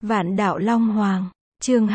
Vạn đạo Long Hoàng, chương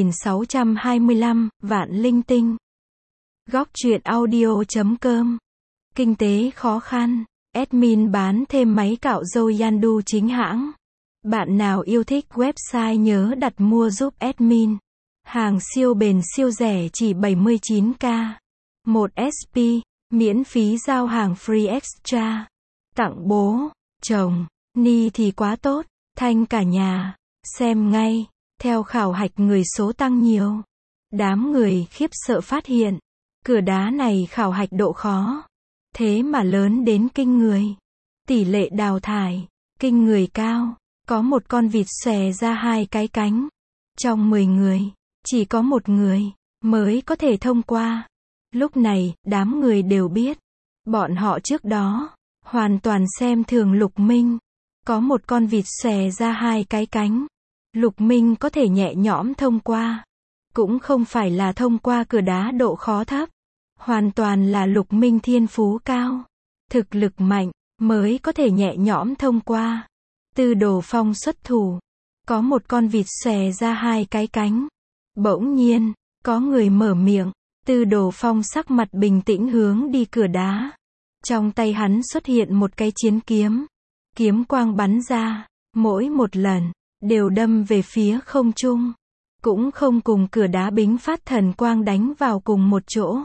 2625, Vạn Linh Tinh. Góc truyện audio.com. Kinh tế khó khăn, admin bán thêm máy cạo râu Yandu chính hãng. Bạn nào yêu thích website nhớ đặt mua giúp admin. Hàng siêu bền siêu rẻ chỉ 79k. 1 SP, miễn phí giao hàng free extra. Tặng bố, chồng, ni thì quá tốt, thanh cả nhà. Xem ngay, theo khảo hạch người số tăng nhiều. Đám người khiếp sợ phát hiện, cửa đá này khảo hạch độ khó. Thế mà lớn đến kinh người. Tỷ lệ đào thải, kinh người cao. Có một con vịt xòe ra hai cái cánh. Trong 10 người, chỉ có một người mới có thể thông qua. Lúc này, đám người đều biết. Bọn họ trước đó, hoàn toàn xem thường Lục Minh. Có một con vịt xòe ra hai cái cánh. Lục Minh có thể nhẹ nhõm thông qua. Cũng không phải là thông qua cửa đá độ khó thấp. Hoàn toàn là Lục Minh thiên phú cao. Thực lực mạnh, mới có thể nhẹ nhõm thông qua. Tư Đồ Phong xuất thủ. Có một con vịt xòe ra hai cái cánh. Bỗng nhiên, có người mở miệng. Tư Đồ Phong sắc mặt bình tĩnh hướng đi cửa đá. Trong tay hắn xuất hiện một cái chiến kiếm. Kiếm quang bắn ra, mỗi một lần đều đâm về phía không trung. Cũng không cùng cửa đá bính phát thần quang đánh vào cùng một chỗ.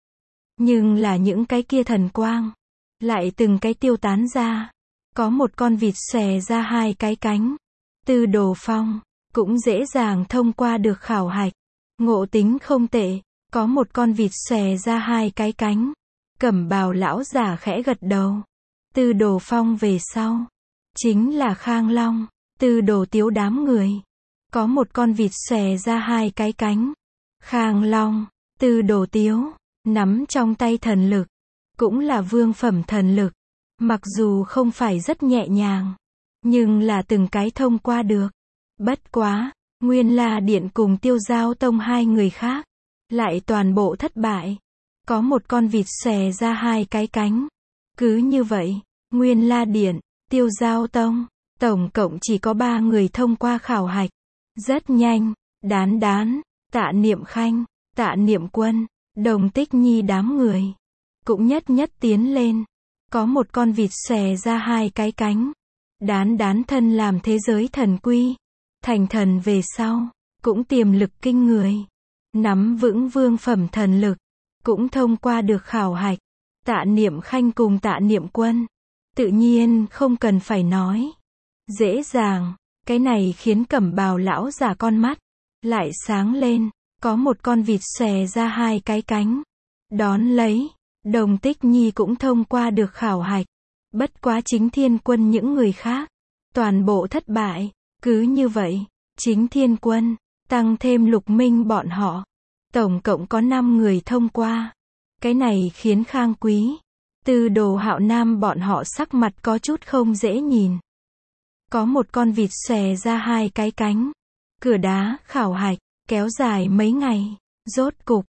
Nhưng là những cái kia thần quang, lại từng cái tiêu tán ra. Có một con vịt xòe ra hai cái cánh. Tư Đồ Phong, cũng dễ dàng thông qua được khảo hạch. Ngộ tính không tệ, có một con vịt xòe ra hai cái cánh. Cẩm bào lão giả khẽ gật đầu. Tư Đồ Phong về sau, chính là Khang Long. Tư Đồ Tiếu đám người. Có một con vịt xòe ra hai cái cánh. Khang Long, Tư Đồ Tiếu, nắm trong tay thần lực. Cũng là vương phẩm thần lực. Mặc dù không phải rất nhẹ nhàng, nhưng là từng cái thông qua được. Bất quá, Nguyên La Điện cùng Tiêu Giao Tông hai người khác, lại toàn bộ thất bại. Có một con vịt xòe ra hai cái cánh. Cứ như vậy, Nguyên La Điện, Tiêu Giao Tông, tổng cộng chỉ có 3 người thông qua khảo hạch. Rất nhanh, Đán Đán, Tạ Niệm Khanh, Tạ Niệm Quân, Đồng Tích Nhi đám người cũng nhất nhất tiến lên. Có một con vịt xòe ra hai cái cánh. Đán Đán thân làm thế giới thần quy, thành thần về sau, cũng tiềm lực kinh người. Nắm vững vương phẩm thần lực, cũng thông qua được khảo hạch. Tạ Niệm Khanh cùng Tạ Niệm Quân, tự nhiên không cần phải nói. Dễ dàng, cái này khiến Cẩm bào lão giả con mắt lại sáng lên. Có một con vịt xòe ra hai cái cánh. Đón lấy, Đồng Tích Nhi cũng thông qua được khảo hạch. Bất quá Chính Thiên Quân những người khác, toàn bộ thất bại. Cứ như vậy, Chính Thiên Quân, tăng thêm Lục Minh bọn họ, tổng cộng có 5 người thông qua. Cái này khiến Khang Quý, Tư Đồ Hạo Nam bọn họ sắc mặt có chút không dễ nhìn. Có một con vịt xòe ra hai cái cánh. Cửa đá khảo hạch kéo dài mấy ngày. Rốt cục,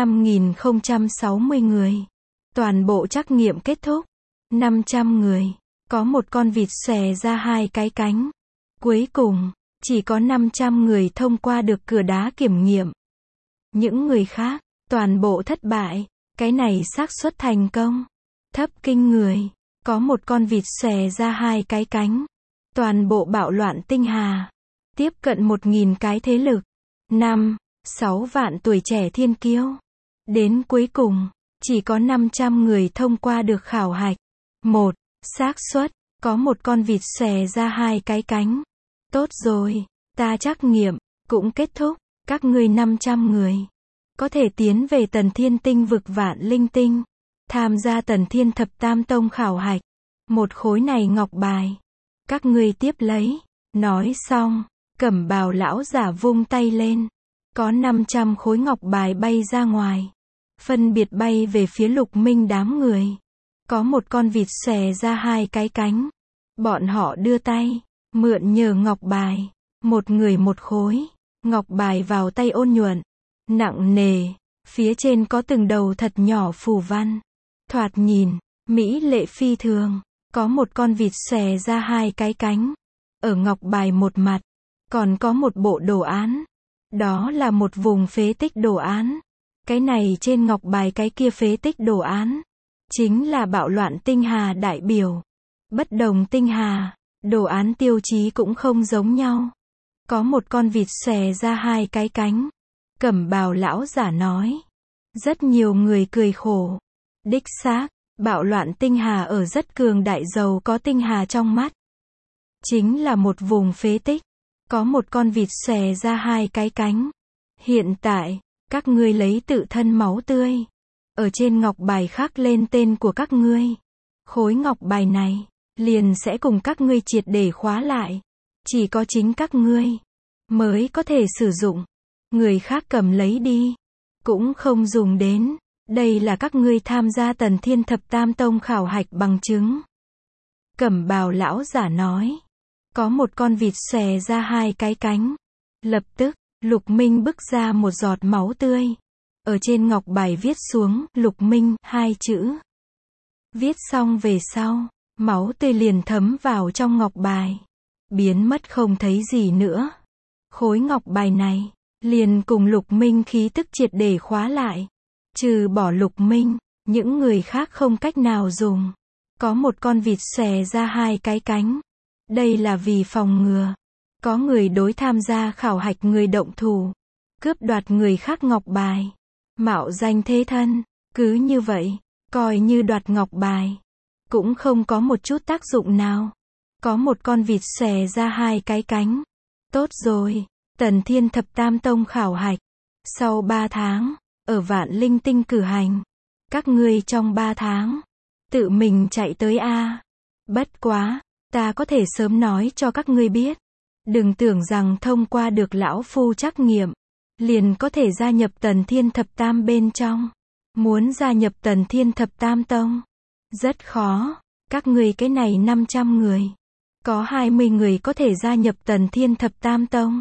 5060 người. Toàn bộ trắc nghiệm kết thúc. 500 người. Có một con vịt xòe ra hai cái cánh. Cuối cùng, chỉ có 500 người thông qua được cửa đá kiểm nghiệm. Những người khác, toàn bộ thất bại. Cái này xác suất thành công thấp kinh người. Có một con vịt xòe ra hai cái cánh. Toàn bộ bạo loạn tinh hà. Tiếp cận 1000 cái thế lực. 6 vạn tuổi trẻ thiên kiêu. Đến cuối cùng, chỉ có 500 người thông qua được khảo hạch. Xác suất, có một con vịt xòe ra hai cái cánh. Tốt rồi, ta trắc nghiệm, cũng kết thúc. Các ngươi 500 người, có thể tiến về Tần Thiên Tinh vực Vạn Linh Tinh. Tham gia Tần Thiên Thập Tam Tông khảo hạch. Một khối này ngọc bài. Các ngươi tiếp lấy. Nói xong, Cẩm bào lão giả vung tay lên. Có 500 khối ngọc bài bay ra ngoài. Phân biệt bay về phía Lục Minh đám người. Có một con vịt xòe ra hai cái cánh. Bọn họ đưa tay, mượn nhờ ngọc bài. Một người một khối. Ngọc bài vào tay ôn nhuận, nặng nề. Phía trên có từng đầu thật nhỏ phù văn. Thoạt nhìn, mỹ lệ phi thường. Có một con vịt xòe ra hai cái cánh. Ở ngọc bài một mặt, Còn có một bộ đồ án. Đó là một vùng phế tích đồ án. Cái này trên ngọc bài, cái kia phế tích đồ án. Chính là bạo loạn tinh hà đại biểu. Bất đồng tinh hà, đồ án tiêu chí cũng không giống nhau. Có một con vịt xòe ra hai cái cánh. Cẩm bào lão giả nói. Rất nhiều người cười khổ. Đích xác, bạo loạn tinh hà ở rất cường đại, giàu có tinh hà trong mắt. Chính là một vùng phế tích. Có một con vịt xòe ra hai cái cánh. Hiện tại, các ngươi lấy tự thân máu tươi. Ở trên ngọc bài khắc lên tên của các ngươi. Khối ngọc bài này, liền sẽ cùng các ngươi triệt để khóa lại. Chỉ có chính các ngươi mới có thể sử dụng. Người khác cầm lấy đi, cũng không dùng đến. Đây là các ngươi tham gia Tần Thiên Thập Tam Tông khảo hạch bằng chứng. Cẩm bào lão giả nói. Có một con vịt xòe ra hai cái cánh. Lập tức, Lục Minh bức ra một giọt máu tươi. Ở trên ngọc bài viết xuống, Lục Minh, hai chữ. Viết xong về sau, máu tươi liền thấm vào trong ngọc bài. Biến mất không thấy gì nữa. Khối ngọc bài này, liền cùng Lục Minh khí tức triệt để khóa lại. Trừ bỏ Lục Minh, những người khác không cách nào dùng. Có một con vịt xòe ra hai cái cánh. Đây là vì phòng ngừa. Có người đối tham gia khảo hạch người động thủ. Cướp đoạt người khác ngọc bài. Mạo danh thế thân. Cứ như vậy, coi như đoạt ngọc bài. Cũng không có một chút tác dụng nào. Có một con vịt xòe ra hai cái cánh. Tốt rồi, Tần Thiên Thập Tam Tông khảo hạch. Sau 3 tháng, ở Vạn Linh Tinh cử hành. Các ngươi trong 3 tháng, tự mình chạy tới A. Bất quá, ta có thể sớm nói cho các ngươi biết. Đừng tưởng rằng thông qua được lão phu trắc nghiệm, liền có thể gia nhập Tần Thiên Thập Tam bên trong. Muốn gia nhập Tần Thiên Thập Tam Tông, rất khó. Các ngươi cái này 500 người. Có 20 người có thể gia nhập Tần Thiên Thập Tam Tông.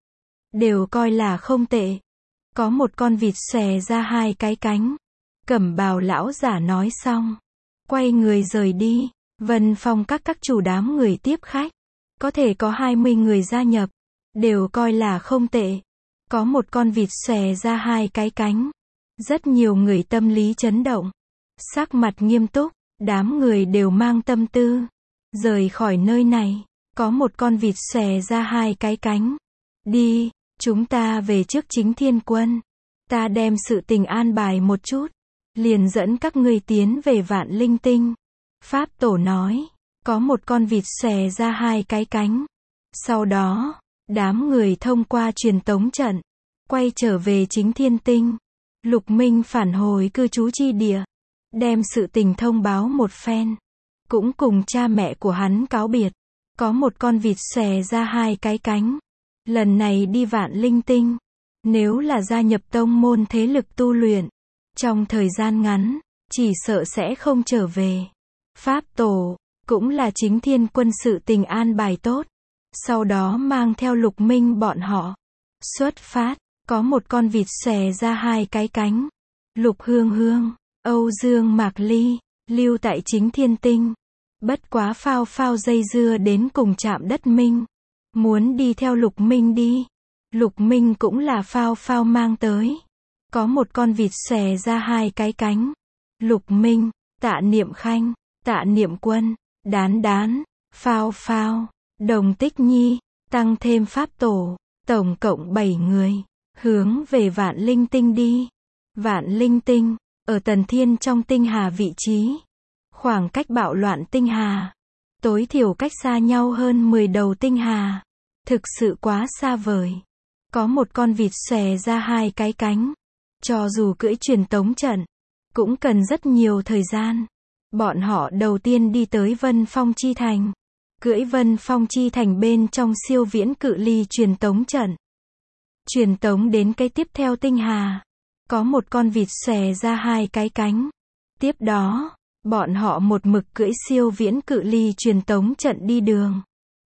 Đều coi là không tệ. Có một con vịt xòe ra hai cái cánh. Cẩm bào lão giả nói xong. Quay người rời đi. Vân Phong các chủ đám người tiếp khách. Có thể có 20 người gia nhập. Đều coi là không tệ. Có một con vịt xòe ra hai cái cánh. Rất nhiều người tâm lý chấn động. Sắc mặt nghiêm túc. Đám người đều mang tâm tư. Rời khỏi nơi này. Có một con vịt xòe ra hai cái cánh. Đi, chúng ta về trước Chính Thiên Quân. Ta đem sự tình an bài một chút. Liền dẫn các ngươi tiến về Vạn Linh Tinh. Pháp Tổ nói. Có một con vịt xòe ra hai cái cánh. Sau đó, đám người thông qua truyền tống trận. Quay trở về Chính Thiên Tinh. Lục Minh phản hồi cư trú chi địa. Đem sự tình thông báo một phen. Cũng cùng cha mẹ của hắn cáo biệt. Có một con vịt xòe ra hai cái cánh. Lần này đi Vạn Linh Tinh. Nếu là gia nhập tông môn thế lực tu luyện. Trong thời gian ngắn, chỉ sợ sẽ không trở về. Pháp Tổ, cũng là Chính Thiên Quân sự tình an bài tốt. Sau đó mang theo Lục Minh bọn họ. Xuất phát, có một con vịt xòe ra hai cái cánh. Lục Hương Hương, Âu Dương Mạc Ly, lưu tại Chính Thiên Tinh. Bất quá phao phao dây dưa đến cùng Trạm Đất Minh. Muốn đi theo Lục Minh đi. Lục Minh cũng là phao phao mang tới. Có một con vịt xòe ra hai cái cánh. Lục Minh, Tạ Niệm Khanh, Tạ Niệm Quân, Đán Đán, Phao Phao, Đồng Tích Nhi, tăng thêm Pháp Tổ, tổng cộng 7 người, hướng về Vạn Linh Tinh đi. Vạn Linh Tinh, ở Tần Thiên trong tinh hà vị trí. Khoảng cách bạo loạn tinh hà, tối thiểu cách xa nhau hơn 10 đầu tinh hà. Thực sự quá xa vời. Có một con vịt xòe ra hai cái cánh. Cho dù cưỡi truyền tống trận, cũng cần rất nhiều thời gian. Bọn họ đầu tiên đi tới Vân Phong Chi Thành. Cưỡi Vân Phong Chi Thành bên trong siêu viễn cự ly truyền tống trận. Truyền tống đến cái tiếp theo tinh hà. Có một con vịt xòe ra hai cái cánh. Tiếp đó, bọn họ một mực cưỡi siêu viễn cự ly truyền tống trận đi đường.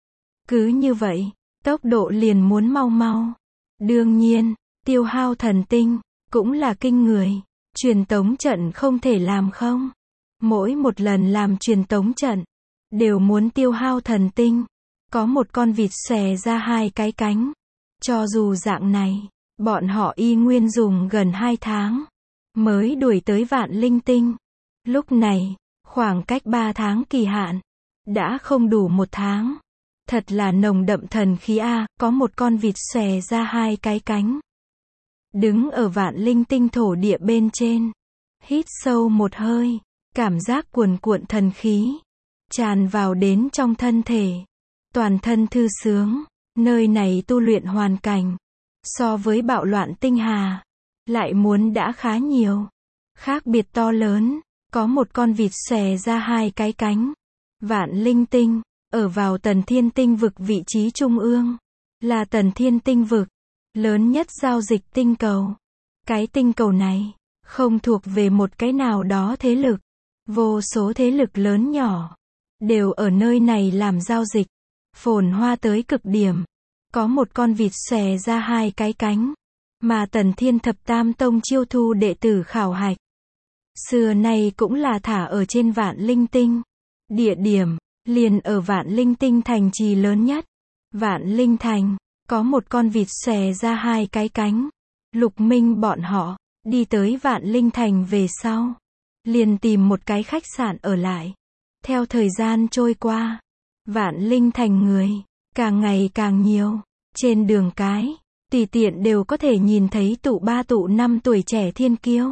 Cứ như vậy, tốc độ liền muốn mau mau. Đương nhiên, tiêu hao thần tinh, cũng là kinh người. Truyền tống trận không thể làm không. Mỗi một lần làm truyền tống trận, đều muốn tiêu hao thần tinh. có một con vịt xòe ra hai cái cánh. Cho dù dạng này, bọn họ y nguyên dùng gần 2 tháng, mới đuổi tới Vạn Linh Tinh. Lúc này, khoảng cách 3 tháng kỳ hạn, đã không đủ 1 tháng. Thật là nồng đậm thần khí a, có một con vịt xòe ra hai cái cánh. Đứng ở Vạn Linh Tinh thổ địa bên trên, hít sâu một hơi, cảm giác cuồn cuộn thần khí tràn vào đến trong thân thể, toàn thân thư sướng. Nơi này tu luyện hoàn cảnh, so với bạo loạn tinh hà, lại muốn đã khá nhiều. Khác biệt to lớn, có một con vịt xòe ra hai cái cánh. Vạn Linh Tinh, ở vào Tần Thiên Tinh vực vị trí trung ương, là Tần Thiên Tinh vực, lớn nhất giao dịch tinh cầu. Cái tinh cầu này, không thuộc về một cái nào đó thế lực. Vô số thế lực lớn nhỏ, đều ở nơi này làm giao dịch, phồn hoa tới cực điểm. Có một con vịt xòe ra hai cái cánh, mà Tần Thiên Thập Tam Tông chiêu thu đệ tử khảo hạch. Xưa nay cũng là thả ở trên Vạn Linh Tinh. Địa điểm, liền ở Vạn Linh Tinh thành trì lớn nhất. Vạn Linh Thành, có một con vịt xòe ra hai cái cánh. Lục Minh bọn họ, đi tới Vạn Linh Thành về sau, liền tìm một cái khách sạn ở lại. Theo thời gian trôi qua, Vạn Linh Thành người càng ngày càng nhiều. Trên đường cái, tùy tiện đều có thể nhìn thấy tụ 3 tụ 5 tuổi trẻ thiên kiêu.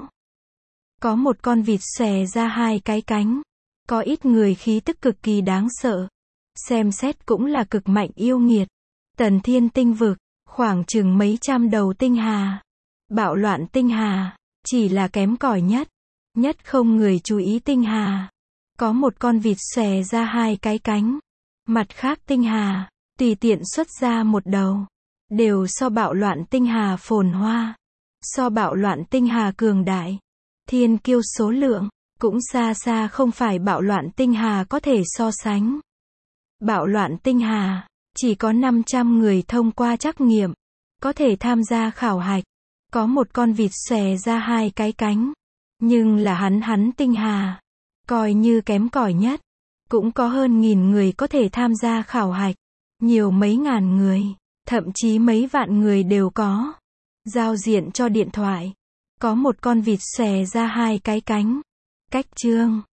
Có một con vịt xòe ra hai cái cánh, có ít người khí tức cực kỳ đáng sợ, xem xét cũng là cực mạnh yêu nghiệt. Tần Thiên Tinh vực, khoảng chừng mấy trăm đầu tinh hà. Bạo loạn tinh hà, chỉ là kém cỏi nhất. Nhất không người chú ý tinh hà. Có một con vịt xòe ra hai cái cánh. Mặt khác tinh hà, tùy tiện xuất ra một đầu, đều so bạo loạn tinh hà phồn hoa, so bạo loạn tinh hà cường đại. Thiên kiêu số lượng, cũng xa xa không phải bạo loạn tinh hà có thể so sánh. Bạo loạn tinh hà, chỉ có 500 người thông qua trắc nghiệm, có thể tham gia khảo hạch. Có một con vịt xòe ra hai cái cánh, nhưng là hắn tinh hà, coi như kém cỏi nhất, cũng có hơn 1000 người có thể tham gia khảo hạch. Nhiều mấy ngàn người, thậm chí mấy vạn người đều có. Giao diện cho điện thoại, có một con vịt xòe ra hai cái cánh. Cách chương